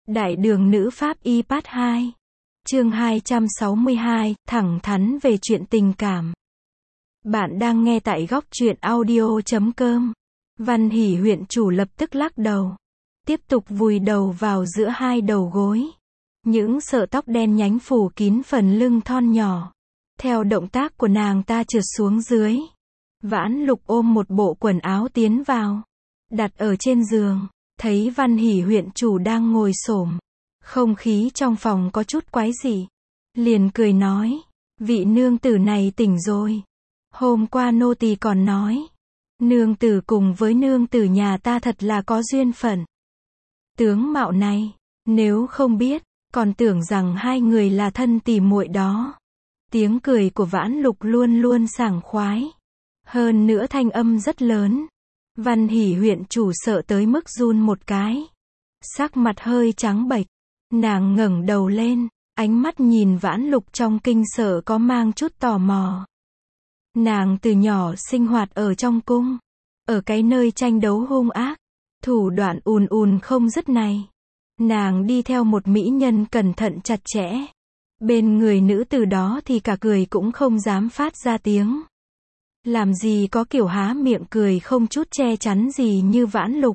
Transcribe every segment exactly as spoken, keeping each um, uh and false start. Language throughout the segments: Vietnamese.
Đại đường nữ pháp y part hai. Chương hai trăm sáu mươi hai, thẳng thắn về chuyện tình cảm. Bạn đang nghe tại góc truyện audio chấm com. Văn Hỷ huyện chủ lập tức lắc đầu. Tiếp tục vùi đầu vào giữa hai đầu gối. Những sợi tóc đen nhánh phủ kín phần lưng thon nhỏ. Theo động tác của nàng ta trượt xuống dưới. Vãn Lục ôm một bộ quần áo tiến vào. Đặt ở trên giường. Thấy Văn Hỷ huyện chủ đang ngồi xổm. Không khí trong phòng có chút quái dị. Liền cười nói. Vị nương tử này tỉnh rồi. Hôm qua nô tỳ còn nói. Nương tử cùng với nương tử nhà ta thật là có duyên phận. Tướng mạo này, nếu không biết, còn tưởng rằng hai người là thân tỉ muội đó. Tiếng cười của Vãn Lục luôn luôn sảng khoái. Hơn nữa thanh âm rất lớn. Văn Hỷ huyện chủ sợ tới mức run một cái. Sắc mặt hơi trắng bệch. Nàng ngẩng đầu lên, ánh mắt nhìn Vãn Lục trong kinh sợ có mang chút tò mò. Nàng từ nhỏ sinh hoạt ở trong cung. Ở cái nơi tranh đấu hung ác. Thủ đoạn ùn ùn không dứt này. Nàng đi theo một mỹ nhân cẩn thận chặt chẽ. Bên người nữ tử đó thì cả cười cũng không dám phát ra tiếng. Làm gì có kiểu há miệng cười không chút che chắn gì như Vãn Lục.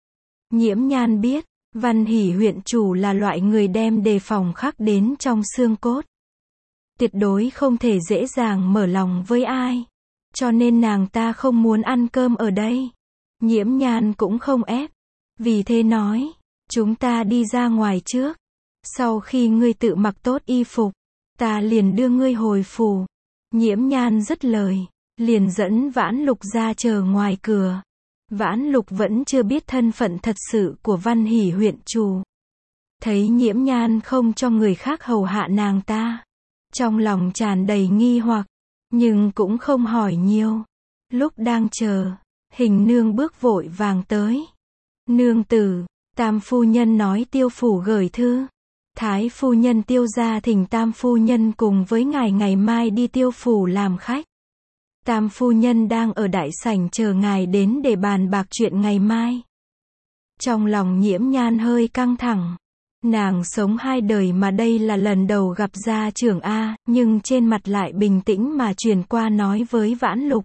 Nhiễm Nhan biết, Văn Hỷ huyện chủ là loại người đem đề phòng khắc đến trong xương cốt. Tuyệt đối không thể dễ dàng mở lòng với ai. Cho nên nàng ta không muốn ăn cơm ở đây. Nhiễm Nhan cũng không ép. Vì thế nói, chúng ta đi ra ngoài trước. Sau khi ngươi tự mặc tốt y phục, ta liền đưa ngươi hồi phủ. Nhiễm Nhan dứt lời. Liền dẫn Vãn Lục ra chờ ngoài cửa. Vãn Lục vẫn chưa biết thân phận thật sự của Văn Hỷ huyện chủ. Thấy Nhiễm Nhan không cho người khác hầu hạ nàng ta. Trong lòng tràn đầy nghi hoặc. Nhưng cũng không hỏi nhiều. Lúc đang chờ, Hình nương bước vội vàng tới. Nương tử, Tam phu nhân nói Tiêu phủ gửi thư. Thái phu nhân Tiêu gia thỉnh Tam phu nhân cùng với ngài ngày mai đi Tiêu phủ làm khách. Tam phu nhân đang ở đại sảnh chờ ngài đến để bàn bạc chuyện ngày mai. Trong lòng Nhiễm Nhan hơi căng thẳng. Nàng sống hai đời mà đây là lần đầu gặp gia trưởng A, nhưng trên mặt lại bình tĩnh mà truyền qua nói với Vãn Lục.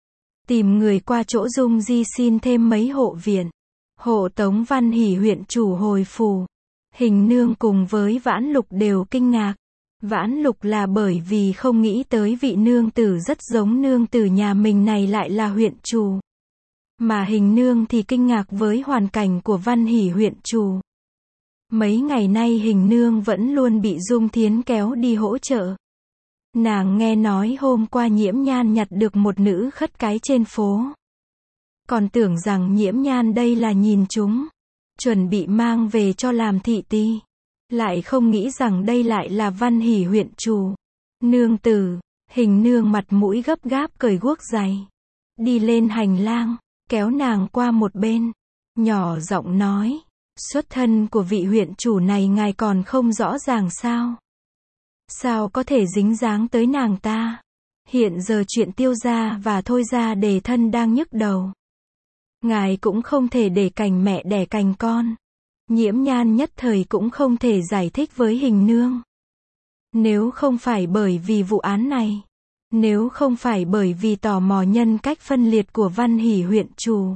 Tìm người qua chỗ Dung Di xin thêm mấy hộ viện. Hộ tống Văn Hỷ huyện chủ hồi phủ. Hình nương cùng với Vãn Lục đều kinh ngạc. Vãn Lục là bởi vì không nghĩ tới vị nương tử rất giống nương tử nhà mình này lại là huyện chủ. Mà Hình nương thì kinh ngạc với hoàn cảnh của Văn Hỷ huyện chủ. Mấy ngày nay Hình nương vẫn luôn bị Dung Thiến kéo đi hỗ trợ. Nàng nghe nói hôm qua Nhiễm Nhan nhặt được một nữ khất cái trên phố. Còn tưởng rằng Nhiễm Nhan đây là nhìn chúng. Chuẩn bị mang về cho làm thị ti. Lại không nghĩ rằng đây lại là Văn Hỷ huyện chủ. Nương tử, Hình nương mặt mũi gấp gáp cởi guốc giày. Đi lên hành lang, kéo nàng qua một bên. Nhỏ giọng nói, xuất thân của vị huyện chủ này ngài còn không rõ ràng sao? Sao có thể dính dáng tới nàng ta? Hiện giờ chuyện Tiêu gia và Thôi gia đề thân đang nhức đầu. Ngài cũng không thể để cành mẹ đẻ cành con. Nhiễm Nhan nhất thời cũng không thể giải thích với Hình nương. Nếu không phải bởi vì vụ án này, nếu không phải bởi vì tò mò nhân cách phân liệt của Văn Hỷ huyện chủ,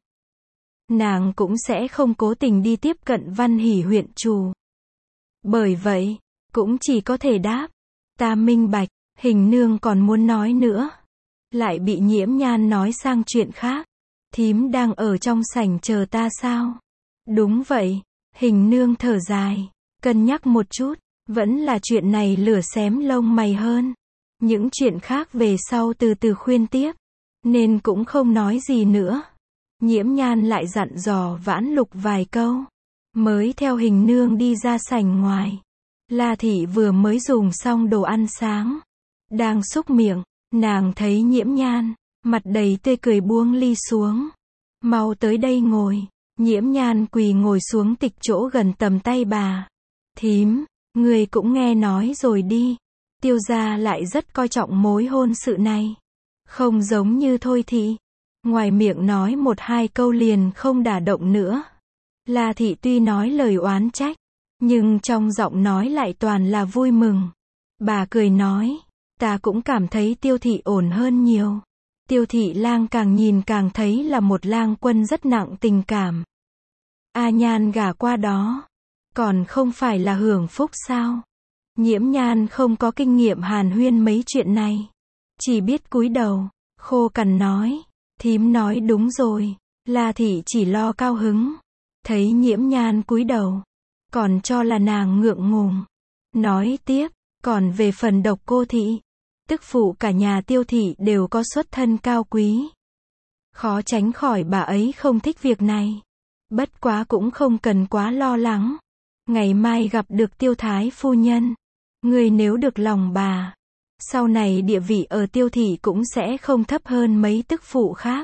nàng cũng sẽ không cố tình đi tiếp cận Văn Hỷ huyện chủ. Bởi vậy, cũng chỉ có thể đáp, ta minh bạch. Hình nương còn muốn nói nữa, lại bị Nhiễm Nhan nói sang chuyện khác. Thím đang ở trong sảnh chờ ta sao? Đúng vậy. Hình nương thở dài, cân nhắc một chút, vẫn là chuyện này lửa xém lông mày hơn. Những chuyện khác về sau từ từ khuyên tiếp, nên cũng không nói gì nữa. Nhiễm Nhan lại dặn dò Vãn Lục vài câu, mới theo Hình nương đi ra sảnh ngoài. La thị vừa mới dùng xong đồ ăn sáng, đang xúc miệng, nàng thấy Nhiễm Nhan, mặt đầy tươi cười buông ly xuống. Mau tới đây ngồi. Nhiễm Nhan quỳ ngồi xuống tịch chỗ gần tầm tay bà. Thím, người cũng nghe nói rồi đi. Tiêu gia lại rất coi trọng mối hôn sự này. Không giống như Thôi thị. Ngoài miệng nói một hai câu liền không đả động nữa. La thị tuy nói lời oán trách, nhưng trong giọng nói lại toàn là vui mừng. Bà cười nói, ta cũng cảm thấy Tiêu thị ổn hơn nhiều. Tiêu thị lang càng nhìn càng thấy là một lang quân rất nặng tình cảm. A Nhan gả qua đó, còn không phải là hưởng phúc sao? Nhiễm Nhan không có kinh nghiệm hàn huyên mấy chuyện này, chỉ biết cúi đầu, khô cằn nói, thím nói đúng rồi, La thị chỉ lo cao hứng. Thấy Nhiễm Nhan cúi đầu, còn cho là nàng ngượng ngùng. Nói tiếp, còn về phần Độc Cô thị, tức phụ cả nhà Tiêu thị đều có xuất thân cao quý. Khó tránh khỏi bà ấy không thích việc này. Bất quá cũng không cần quá lo lắng. Ngày mai gặp được Tiêu thái phu nhân, người nếu được lòng bà, sau này địa vị ở Tiêu thị cũng sẽ không thấp hơn mấy tức phụ khác.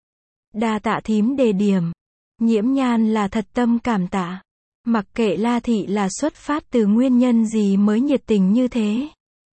Đa tạ thím đề điểm. Nhiễm Nhan là thật tâm cảm tạ. Mặc kệ La thị là xuất phát từ nguyên nhân gì mới nhiệt tình như thế.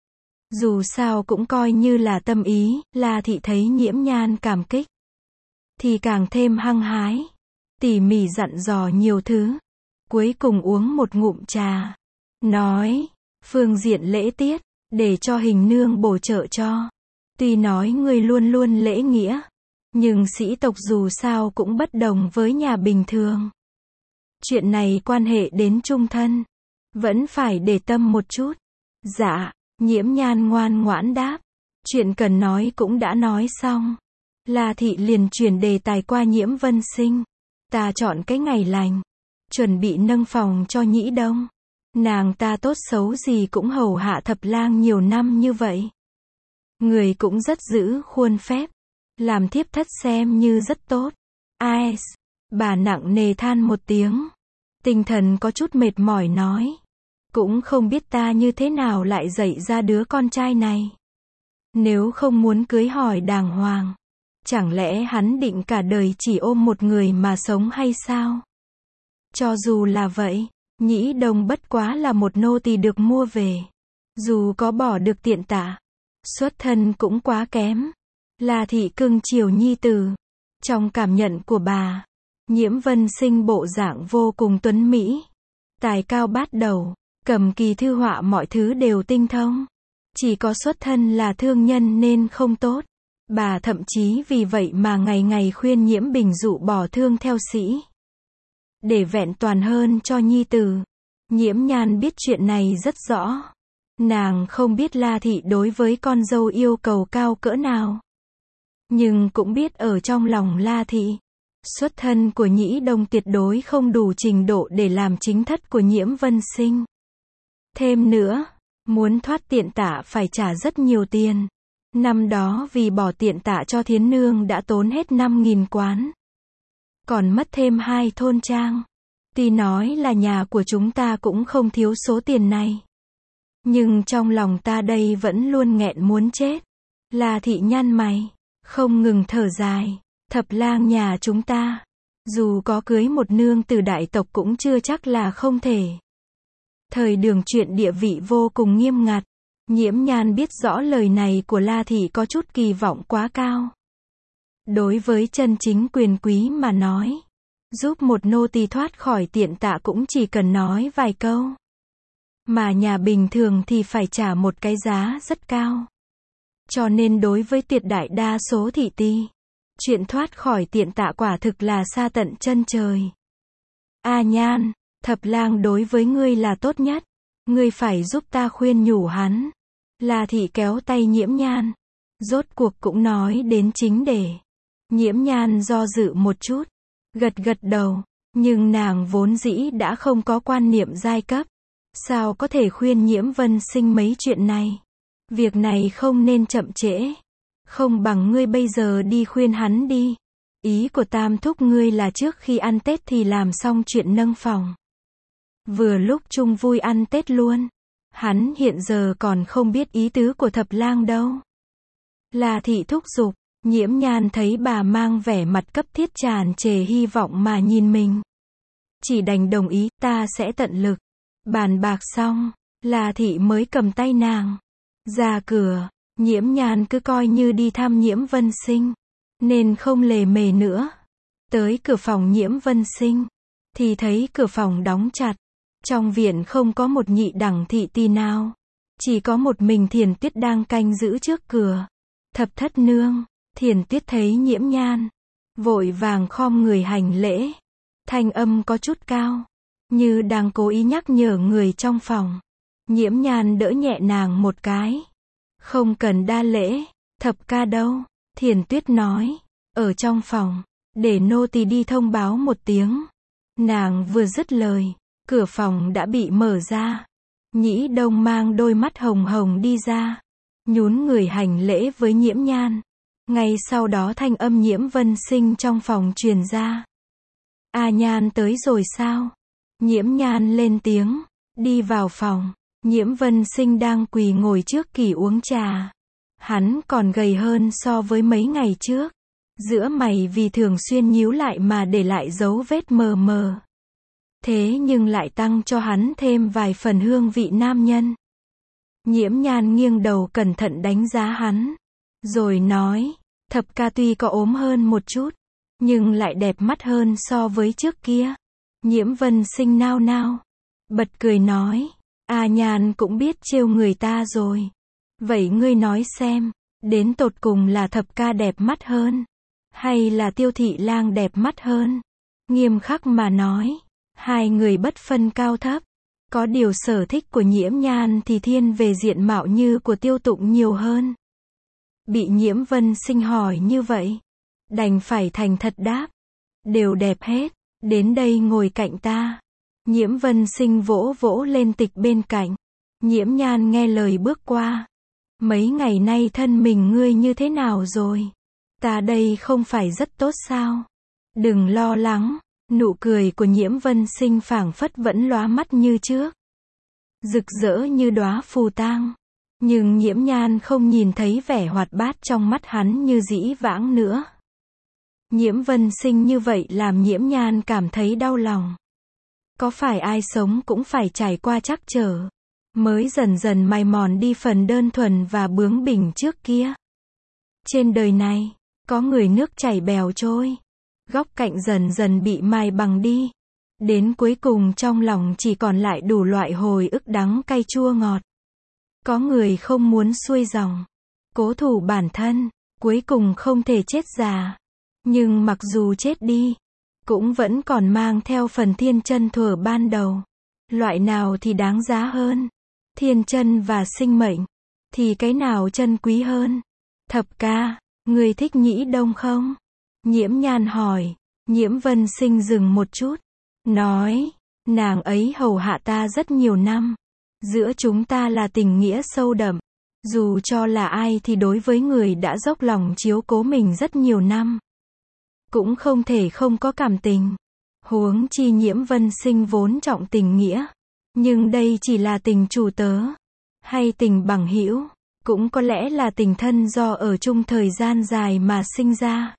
Dù sao cũng coi như là tâm ý, La thị thấy Nhiễm Nhan cảm kích, thì càng thêm hăng hái, tỉ mỉ dặn dò nhiều thứ. Cuối cùng uống một ngụm trà, nói, phương diện lễ tiết, để cho Hình nương bổ trợ cho. Tuy nói ngươi luôn luôn lễ nghĩa, nhưng sĩ tộc dù sao cũng bất đồng với nhà bình thường. Chuyện này quan hệ đến chung thân, vẫn phải để tâm một chút. Dạ, Nhiễm Nhan ngoan ngoãn đáp. Chuyện cần nói cũng đã nói xong. La thị liền chuyển đề tài qua Nhiễm Vân Sinh. Ta chọn cái ngày lành, chuẩn bị nâng phòng cho Nhĩ Đông. Nàng ta tốt xấu gì cũng hầu hạ Thập lang nhiều năm như vậy. Người cũng rất giữ khuôn phép, làm thiếp thất xem như rất tốt. Ai, bà nặng nề than một tiếng, tinh thần có chút mệt mỏi nói, cũng không biết ta như thế nào lại dạy ra đứa con trai này. Nếu không muốn cưới hỏi đàng hoàng, chẳng lẽ hắn định cả đời chỉ ôm một người mà sống hay sao? Cho dù là vậy, Nhĩ Đông bất quá là một nô tỳ được mua về. Dù có bỏ được tiện tả, xuất thân cũng quá kém. La thị cưng chiều nhi tử. Trong cảm nhận của bà, Nhiễm Vân Sinh bộ dạng vô cùng tuấn mỹ, tài cao bát đầu, cầm kỳ thư họa mọi thứ đều tinh thông. Chỉ có xuất thân là thương nhân nên không tốt. Bà thậm chí vì vậy mà ngày ngày khuyên Nhiễm Bình dụ bỏ thương theo sĩ, để vẹn toàn hơn cho nhi tử. Nhiễm Nhan biết chuyện này rất rõ. Nàng không biết La thị đối với con dâu yêu cầu cao cỡ nào, nhưng cũng biết ở trong lòng La thị, xuất thân của Nhĩ Đông tuyệt đối không đủ trình độ để làm chính thất của Nhiễm Vân Sinh. Thêm nữa, muốn thoát tiện tả phải trả rất nhiều tiền. Năm đó vì bỏ tiện tả cho Thiến Nương đã tốn hết năm nghìn quán, còn mất thêm hai thôn trang. Tuy nói là nhà của chúng ta cũng không thiếu số tiền này, nhưng trong lòng ta đây vẫn luôn nghẹn muốn chết. La thị nhăn mày, không ngừng thở dài. Thập lang nhà chúng ta, dù có cưới một nương từ đại tộc cũng chưa chắc là không thể. Thời Đường chuyện địa vị vô cùng nghiêm ngặt. Nhiễm Nhan biết rõ lời này của La thị có chút kỳ vọng quá cao. Đối với chân chính quyền quý mà nói, giúp một nô tỳ thoát khỏi tiện tạ cũng chỉ cần nói vài câu. Mà nhà bình thường thì phải trả một cái giá rất cao. Cho nên đối với tuyệt đại đa số thị ti, chuyện thoát khỏi tiện tạ quả thực là xa tận chân trời. A Nhan, Thập lang đối với ngươi là tốt nhất. Ngươi phải giúp ta khuyên nhủ hắn. La thị kéo tay Nhiễm Nhan. Rốt cuộc cũng nói đến chính đề. Nhiễm Nhan do dự một chút, gật gật đầu, nhưng nàng vốn dĩ đã không có quan niệm giai cấp. Sao có thể khuyên Nhiễm Vân Sinh mấy chuyện này? Việc này không nên chậm trễ. Không bằng ngươi bây giờ đi khuyên hắn đi. Ý của tam thúc ngươi là trước khi ăn Tết thì làm xong chuyện nâng phòng. Vừa lúc chung vui ăn Tết luôn. Hắn hiện giờ còn không biết ý tứ của Thập lang đâu. La thị thúc giục. Nhiễm Nhan thấy bà mang vẻ mặt cấp thiết tràn trề hy vọng mà nhìn mình, chỉ đành đồng ý, ta sẽ tận lực. Bàn bạc xong, La thị mới cầm tay nàng ra cửa. Nhiễm Nhan cứ coi như đi thăm Nhiễm Vân Sinh, nên không lề mề nữa. Tới cửa phòng Nhiễm Vân Sinh, thì thấy cửa phòng đóng chặt. Trong viện không có một nhị đẳng thị tỳ nào. Chỉ có một mình Thiền Tuyết đang canh giữ trước cửa. Thập thất nương, Thiền Tuyết thấy Nhiễm Nhan. Vội vàng khom người hành lễ. Thanh âm có chút cao. Như đang cố ý nhắc nhở người trong phòng. Nhiễm Nhan đỡ nhẹ nàng một cái. Không cần đa lễ, thập ca đâu? Thiền Tuyết nói. Ở trong phòng, để nô tỳ đi thông báo một tiếng. Nàng vừa dứt lời, cửa phòng đã bị mở ra. Nhĩ Đông mang đôi mắt hồng hồng đi ra. Nhún người hành lễ với Nhiễm Nhan. Ngay sau đó thanh âm Nhiễm Vân Sinh trong phòng truyền ra. A Nhan tới rồi sao? Nhiễm Nhan lên tiếng, đi vào phòng. Nhiễm Vân Sinh đang quỳ ngồi trước kỷ uống trà. Hắn còn gầy hơn so với mấy ngày trước. Giữa mày vì thường xuyên nhíu lại mà để lại dấu vết mờ mờ. Thế nhưng lại tăng cho hắn thêm vài phần hương vị nam nhân. Nhiễm Nhan nghiêng đầu cẩn thận đánh giá hắn. Rồi nói, thập ca tuy có ốm hơn một chút, nhưng lại đẹp mắt hơn so với trước kia. Nhiễm Vân Sinh nao nao. Bật cười nói, A Nhan cũng biết trêu người ta rồi. Vậy ngươi nói xem, đến tột cùng là thập ca đẹp mắt hơn, hay là Tiêu thị lang đẹp mắt hơn? Nghiêm khắc mà nói, hai người bất phân cao thấp. Có điều sở thích của Nhiễm Nhan thì thiên về diện mạo như của Tiêu Tụng nhiều hơn. Bị Nhiễm Vân Sinh hỏi như vậy, đành phải thành thật đáp. Đều đẹp hết, đến đây ngồi cạnh ta. Nhiễm Vân Sinh vỗ vỗ lên tịch bên cạnh. Nhiễm Nhan nghe lời bước qua. Mấy ngày nay thân mình ngươi như thế nào rồi? Ta đây không phải rất tốt sao? Đừng lo lắng. Nụ cười của Nhiễm Vân Sinh phảng phất vẫn lóa mắt như trước. Rực rỡ như đóa phù tang. Nhưng Nhiễm Nhan không nhìn thấy vẻ hoạt bát trong mắt hắn như dĩ vãng nữa. Nhiễm Vân Sinh như vậy làm Nhiễm Nhan cảm thấy đau lòng. Có phải ai sống cũng phải trải qua trắc trở, mới dần dần mài mòn đi phần đơn thuần và bướng bỉnh trước kia. Trên đời này, có người nước chảy bèo trôi. Góc cạnh dần dần bị mài bằng đi. Đến cuối cùng trong lòng chỉ còn lại đủ loại hồi ức đắng cay chua ngọt. Có người không muốn xuôi dòng, cố thủ bản thân, cuối cùng không thể chết già. Nhưng mặc dù chết đi, cũng vẫn còn mang theo phần thiên chân thuở ban đầu. Loại nào thì đáng giá hơn? Thiên chân và sinh mệnh, thì cái nào chân quý hơn? Thập ca, người thích Nhĩ Đông không? Nhiễm Nhan hỏi. Nhiễm Vân Sinh dừng một chút, nói, nàng ấy hầu hạ ta rất nhiều năm. Giữa chúng ta là tình nghĩa sâu đậm. Dù cho là ai thì đối với người đã dốc lòng chiếu cố mình rất nhiều năm, cũng không thể không có cảm tình. Huống chi Nhiễm Vân Sinh vốn trọng tình nghĩa. Nhưng đây chỉ là tình chủ tớ, hay tình bằng hữu, cũng có lẽ là tình thân do ở chung thời gian dài mà sinh ra.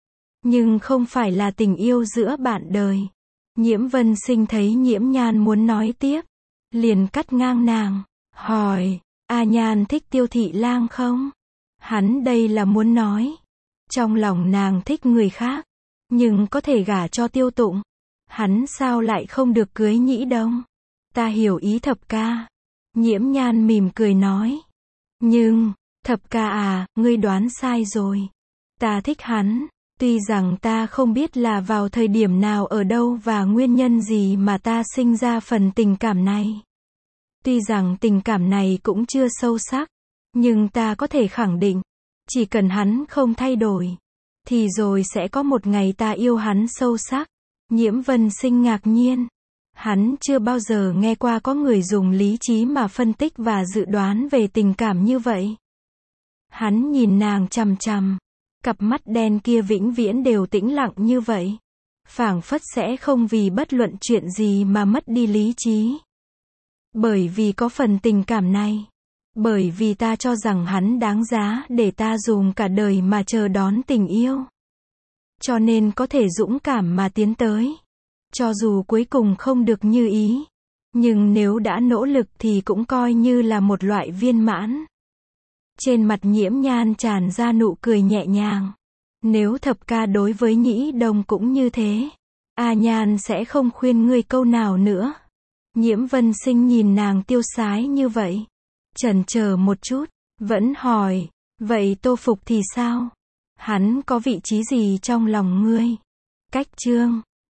Nhưng không phải là tình yêu giữa bạn đời. Nhiễm Vân Sinh thấy Nhiễm Nhan muốn nói tiếp, liền cắt ngang nàng, hỏi, A Nhan thích Tiêu thị lang không? Hắn đây là muốn nói, trong lòng nàng thích người khác, nhưng có thể gả cho Tiêu Tụng. Hắn sao lại không được cưới Nhĩ Đông? Ta hiểu ý thập ca. Nhiễm Nhan mỉm cười nói. Nhưng, thập ca à, ngươi đoán sai rồi. Ta thích hắn. Tuy rằng ta không biết là vào thời điểm nào ở đâu và nguyên nhân gì mà ta sinh ra phần tình cảm này. Tuy rằng tình cảm này cũng chưa sâu sắc, nhưng ta có thể khẳng định, chỉ cần hắn không thay đổi, thì rồi sẽ có một ngày ta yêu hắn sâu sắc. Nhiễm Vân Sinh ngạc nhiên. Hắn chưa bao giờ nghe qua có người dùng lý trí mà phân tích và dự đoán về tình cảm như vậy. Hắn nhìn nàng chằm chằm. Cặp mắt đen kia vĩnh viễn đều tĩnh lặng như vậy. Phảng phất sẽ không vì bất luận chuyện gì mà mất đi lý trí. Bởi vì có phần tình cảm này. Bởi vì ta cho rằng hắn đáng giá để ta dùng cả đời mà chờ đón tình yêu. Cho nên có thể dũng cảm mà tiến tới. Cho dù cuối cùng không được như ý. Nhưng nếu đã nỗ lực thì cũng coi như là một loại viên mãn. Trên mặt Nhiễm Nhan tràn ra nụ cười nhẹ nhàng. Nếu thập ca đối với Nhĩ Đông cũng như thế, A Nhan sẽ không khuyên ngươi câu nào nữa. Nhiễm Vân Sinh nhìn nàng tiêu sái như vậy. Chần chờ một chút, vẫn hỏi, vậy Tô Phục thì sao? Hắn có vị trí gì trong lòng ngươi? Cách Trương